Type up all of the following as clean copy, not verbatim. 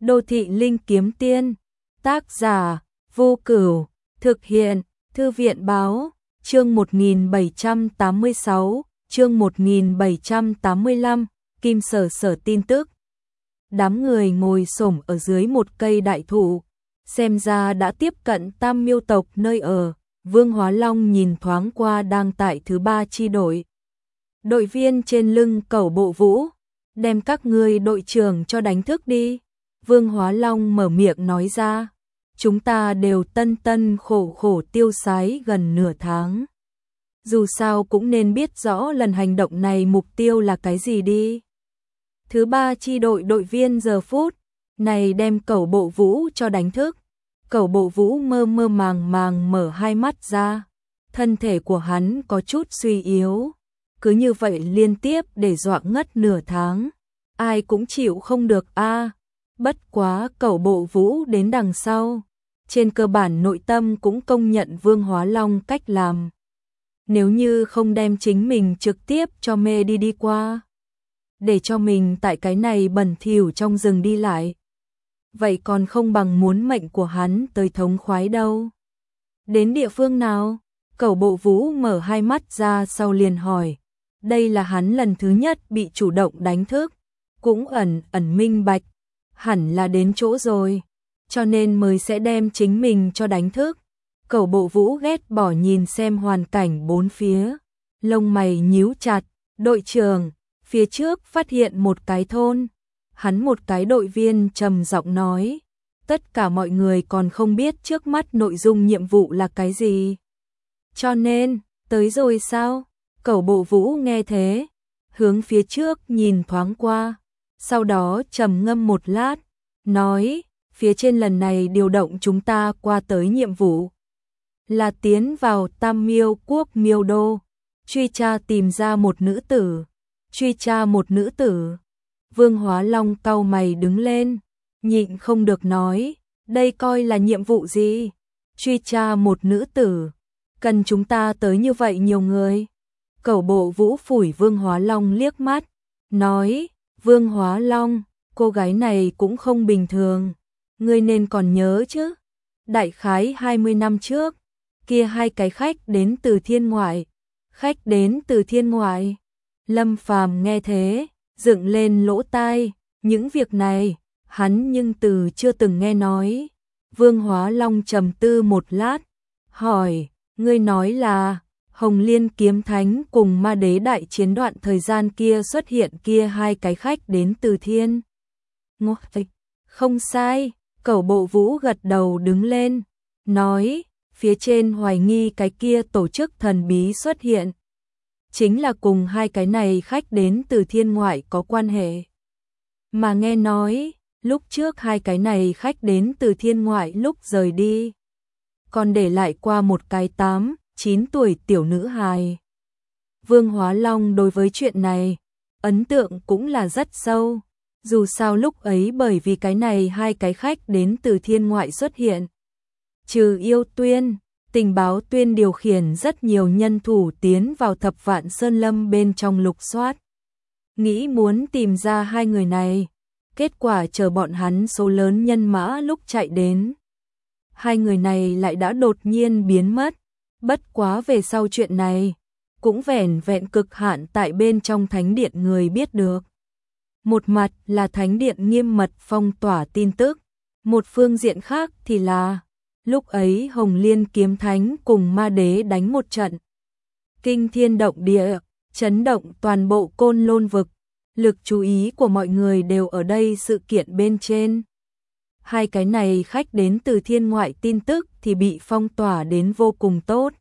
Đô thị linh kiếm tiên, tác giả, Vô Cửu, thực hiện, Thư viện báo, chương 1786, chương 1785, Kim Sở Sở tin tức. Đám người ngồi xổm ở dưới một cây đại thụ, xem ra đã tiếp cận Tam Miêu tộc nơi ở. Vương Hóa Long nhìn thoáng qua đang tại thứ 3 chi đội. Đội viên trên lưng Cẩu Bộ Vũ, đem các ngươi đội trưởng cho đánh thức đi. Vương Hóa Long mở miệng nói ra, chúng ta đều tân tân khổ khổ tiêu sái gần nửa tháng. Dù sao cũng nên biết rõ lần hành động này mục tiêu là cái gì đi. Thứ 3 chi đội đội viên giờ phút này đem Cẩu Bộ Vũ cho đánh thức. Cẩu Bộ Vũ mơ mơ màng màng mở hai mắt ra, thân thể của hắn có chút suy yếu, cứ như vậy liên tiếp để dọa ngất nửa tháng, ai cũng chịu không được a. Bất quá Cẩu Bộ Vũ đến đằng sau, trên cơ bản nội tâm cũng công nhận Vương Hóa Long cách làm. Nếu như không đem chính mình trực tiếp cho mê đi qua, để cho mình tại cái này bẩn thỉu trong rừng đi lại, vậy còn không bằng muốn mệnh của hắn tới thống khoái đâu. Đến địa phương nào? Cẩu Bộ Vũ mở hai mắt ra sau liền hỏi. Đây là hắn lần thứ nhất bị chủ động đánh thức, cũng ẩn minh bạch, hẳn là đến chỗ rồi, cho nên mới sẽ đem chính mình cho đánh thức. Cẩu Bộ Vũ ghét bỏ nhìn xem hoàn cảnh bốn phía, lông mày nhíu chặt. Đội trưởng, phía trước phát hiện một cái thôn. Hắn một cái đội viên trầm giọng nói, tất cả mọi người còn không biết trước mắt nội dung nhiệm vụ là cái gì. Cho nên, tới rồi sao? Cẩu Bộ Vũ nghe thế, hướng phía trước nhìn thoáng qua, sau đó trầm ngâm một lát, nói, phía trên lần này điều động chúng ta qua tới nhiệm vụ là tiến vào Tam Miêu quốc Miêu Đô, truy tra tìm ra một nữ tử. Truy tra một nữ tử. Vương Hóa Long cau mày đứng lên, nhịn không được nói, đây coi là nhiệm vụ gì? Truy tra một nữ tử, cần chúng ta tới như vậy nhiều người. Cẩu Bộ Vũ phủi Vương Hóa Long liếc mắt, nói, Vương Hóa Long, cô gái này cũng không bình thường, ngươi nên còn nhớ chứ. Đại khái 20 năm trước, kia hai cái khách đến từ thiên ngoại. Khách đến từ thiên ngoại. Lâm Phàm nghe thế, dựng lên lỗ tai, những việc này, hắn nhưng từ chưa từng nghe nói. Vương Hóa Long trầm tư một lát, hỏi, ngươi nói là, Hồng Liên Kiếm Thánh cùng Ma Đế đại chiến đoạn thời gian kia xuất hiện kia hai cái khách đến từ thiên. Ngô Tịch, không sai, Cẩu Bộ Vũ gật đầu đứng lên, nói, phía trên hoài nghi cái kia tổ chức thần bí xuất hiện. Chính là cùng hai cái này khách đến từ thiên ngoại có quan hệ. Mà nghe nói, lúc trước hai cái này khách đến từ thiên ngoại lúc rời đi, còn để lại qua một cái 8, 9 tuổi tiểu nữ hài. Vương Hóa Long đối với chuyện này, ấn tượng cũng là rất sâu. Dù sao lúc ấy bởi vì cái này hai cái khách đến từ thiên ngoại xuất hiện. Trừ Yêu Tuyên, tình báo tuyên điều khiển rất nhiều nhân thủ tiến vào Thập Vạn Sơn Lâm bên trong lục soát. Nghĩ muốn tìm ra hai người này, kết quả chờ bọn hắn số lớn nhân mã lúc chạy đến. Hai người này lại đã đột nhiên biến mất, bất quá về sau chuyện này, cũng vẻn vẹn cực hạn tại bên trong thánh điện người biết được. Một mặt là thánh điện nghiêm mật phong tỏa tin tức, một phương diện khác thì là lúc ấy Hồng Liên Kiếm Thánh cùng Ma Đế đánh một trận kinh thiên động địa, chấn động toàn bộ Côn Lôn vực, lực chú ý của mọi người đều ở đây sự kiện bên trên. Hai cái này khách đến từ thiên ngoại tin tức thì bị phong tỏa đến vô cùng tốt.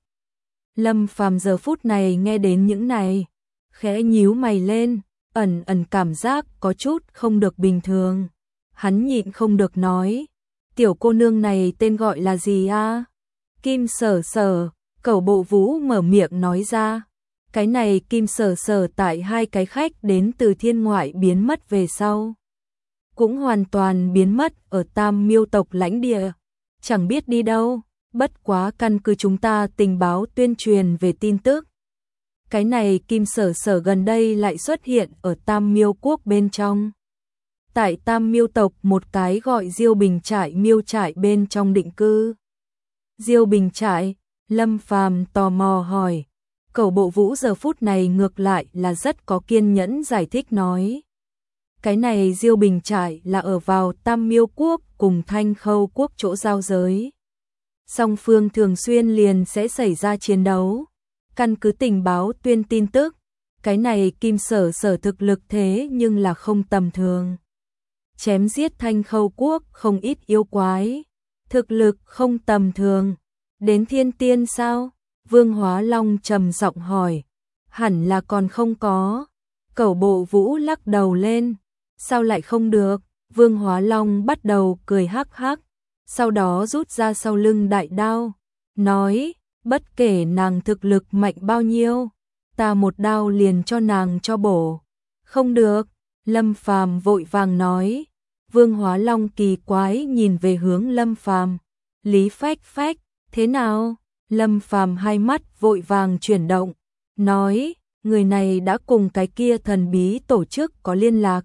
Lâm Phàm giờ phút này nghe đến những này, khẽ nhíu mày lên, ẩn cảm giác có chút không được bình thường. Hắn nhịn không được nói, tiểu cô nương này tên gọi là gì a? Kim Sở Sở. Cẩu Bộ Vũ mở miệng nói ra, cái này Kim Sở Sở tại hai cái khách đến từ thiên ngoại biến mất về sau, cũng hoàn toàn biến mất ở Tam Miêu tộc lãnh địa, chẳng biết đi đâu. Bất quá căn cứ chúng ta tình báo tuyên truyền về tin tức, cái này Kim Sở Sở gần đây lại xuất hiện ở Tam Miêu quốc bên trong. tại Tam Miêu tộc một cái gọi Diêu Bình trại miêu trại bên trong định cư. Diêu Bình trại, Lâm Phàm tò mò hỏi. Cẩu Bộ Vũ giờ phút này ngược lại là rất có kiên nhẫn giải thích nói. Cái này Diêu Bình trại là ở vào Tam Miêu quốc cùng Thanh Khâu quốc chỗ giao giới. Song phương thường xuyên liền sẽ xảy ra chiến đấu. Căn cứ tình báo tuyên tin tức, cái này Kim Sở Sở thực lực thế nhưng là không tầm thường. Chém giết Thanh Khâu quốc không ít yêu quái, thực lực không tầm thường. Đến thiên tiên sao? Vương Hóa Long trầm giọng hỏi. Hẳn là còn không có. Cẩu Bộ Vũ lắc đầu lên. Sao lại không được? Vương Hóa Long bắt đầu cười hắc hắc, sau đó rút ra sau lưng đại đao, nói, bất kể nàng thực lực mạnh bao nhiêu, ta một đao liền cho nàng cho bổ. Không được, Lâm Phàm vội vàng nói. Vương Hóa Long kỳ quái nhìn về hướng Lâm Phàm. Lý Phách Phách, thế nào? Lâm Phàm hai mắt vội vàng chuyển động, nói, người này đã cùng cái kia thần bí tổ chức có liên lạc.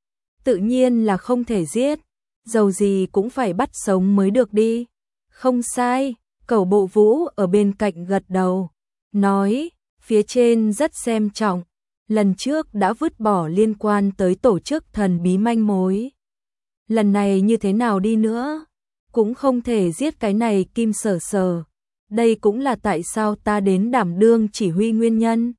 Tự nhiên là không thể giết, dầu gì cũng phải bắt sống mới được đi. Không sai, Cẩu Bộ Vũ ở bên cạnh gật đầu, nói, phía trên rất xem trọng, lần trước đã vứt bỏ liên quan tới tổ chức thần bí manh mối. Lần này như thế nào đi nữa, cũng không thể giết cái này Kim Sở Sở. Đây cũng là tại sao ta đến đảm đương chỉ huy nguyên nhân.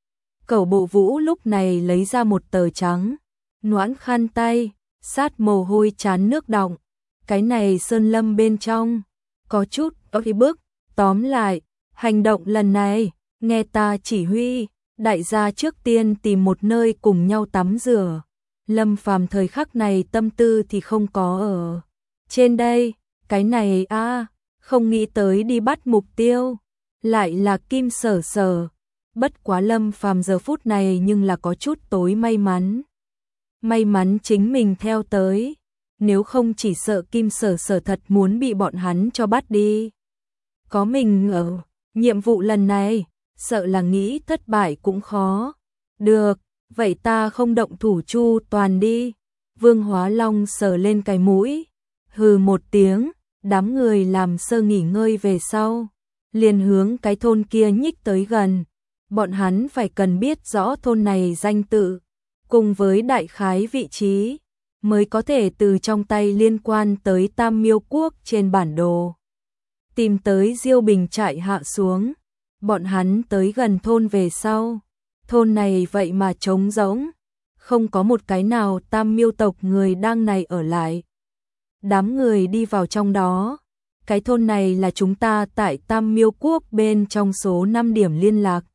Cẩu Bộ Vũ lúc này lấy ra một tờ trắng, noãn khăn tay, sát mồ hôi chán nước đọng. Cái này sơn lâm bên trong, có chút có ý bức, tóm lại, hành động lần này, nghe ta chỉ huy, đại gia trước tiên tìm một nơi cùng nhau tắm rửa. Lâm Phàm thời khắc này tâm tư thì không có ở trên đây, cái này không nghĩ tới đi bắt mục tiêu, lại là Kim Sở Sở. Bất quá Lâm Phàm giờ phút này nhưng là có chút tối may mắn. May mắn chính mình theo tới, nếu không chỉ sợ Kim Sở Sở thật muốn bị bọn hắn cho bắt đi. Có mình ở nhiệm vụ lần này, sợ là nghĩ thất bại cũng khó. Được, vậy ta không động thủ chu toàn đi. Vương Hóa Long sờ lên cái mũi, hừ một tiếng, đám người làm sơ nghỉ ngơi về sau, liền hướng cái thôn kia nhích tới gần. Bọn hắn phải cần biết rõ thôn này danh tự, cùng với đại khái vị trí, mới có thể từ trong tay liên quan tới Tam Miêu quốc trên bản đồ tìm tới Diêu Bình trại hạ xuống. Bọn hắn tới gần thôn về sau, thôn này vậy mà trống rỗng, không có một cái nào Tam Miêu tộc người đang này ở lại. Đám người đi vào trong đó, cái thôn này là chúng ta tại Tam Miêu quốc bên trong số 5 điểm liên lạc.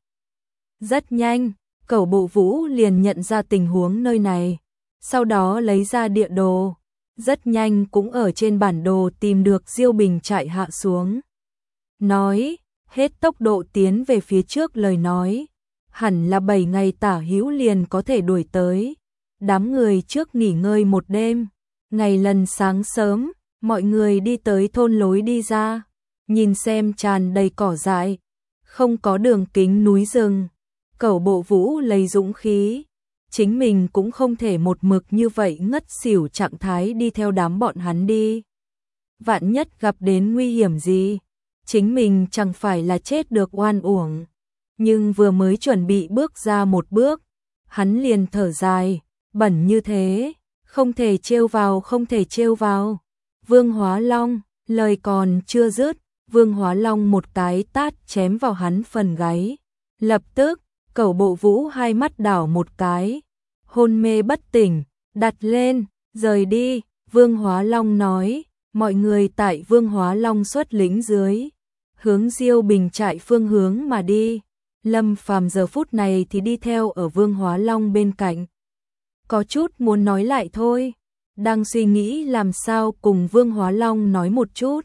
Rất nhanh, Cẩu Bộ Vũ liền nhận ra tình huống nơi này, sau đó lấy ra địa đồ, rất nhanh cũng ở trên bản đồ tìm được Diêu Bình trại hạ xuống. Nói, hết tốc độ tiến về phía trước lời nói, hẳn là 7 ngày tả hữu liền có thể đuổi tới. Đám người trước nghỉ ngơi một đêm, ngày lần sáng sớm, mọi người đi tới thôn lối đi ra, nhìn xem tràn đầy cỏ dại, không có đường kính núi rừng. Cẩu Bộ Vũ lấy dũng khí, chính mình cũng không thể một mực như vậy ngất xỉu trạng thái đi theo đám bọn hắn đi. Vạn nhất gặp đến nguy hiểm gì, chính mình chẳng phải là chết được oan uổng. Nhưng vừa mới chuẩn bị bước ra một bước, hắn liền thở dài, bẩn như thế, không thể trêu vào, không thể trêu vào. Vương Hóa Long, lời còn chưa dứt, Vương Hóa Long một cái tát chém vào hắn phần gáy. Lập tức, Cẩu Bộ Vũ hai mắt đảo một cái, hôn mê bất tỉnh, đặt lên, rời đi. Vương Hóa Long nói, mọi người tại Vương Hóa Long xuất lĩnh dưới, hướng Diêu Bình trại phương hướng mà đi. Lâm Phàm giờ phút này thì đi theo ở Vương Hóa Long bên cạnh. Có chút muốn nói lại thôi, đang suy nghĩ làm sao cùng Vương Hóa Long nói một chút,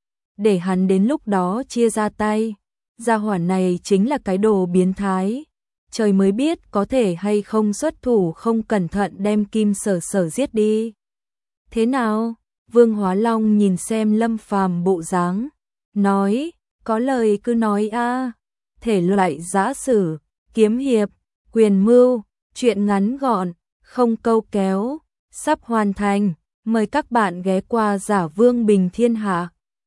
để hắn đến lúc đó chia ra tay. Gia hỏa này chính là cái đồ biến thái, trời mới biết có thể hay không xuất thủ không cẩn thận đem Kim Sở Sở giết đi. Thế nào? Vương Hóa Long nhìn xem Lâm Phàm bộ dáng, nói, có lời cứ nói a. Thể loại giã sử, kiếm hiệp, quyền mưu, chuyện ngắn gọn, không câu kéo, sắp hoàn thành. Mời các bạn ghé qua Giả Vương Bình Thiên Hạ.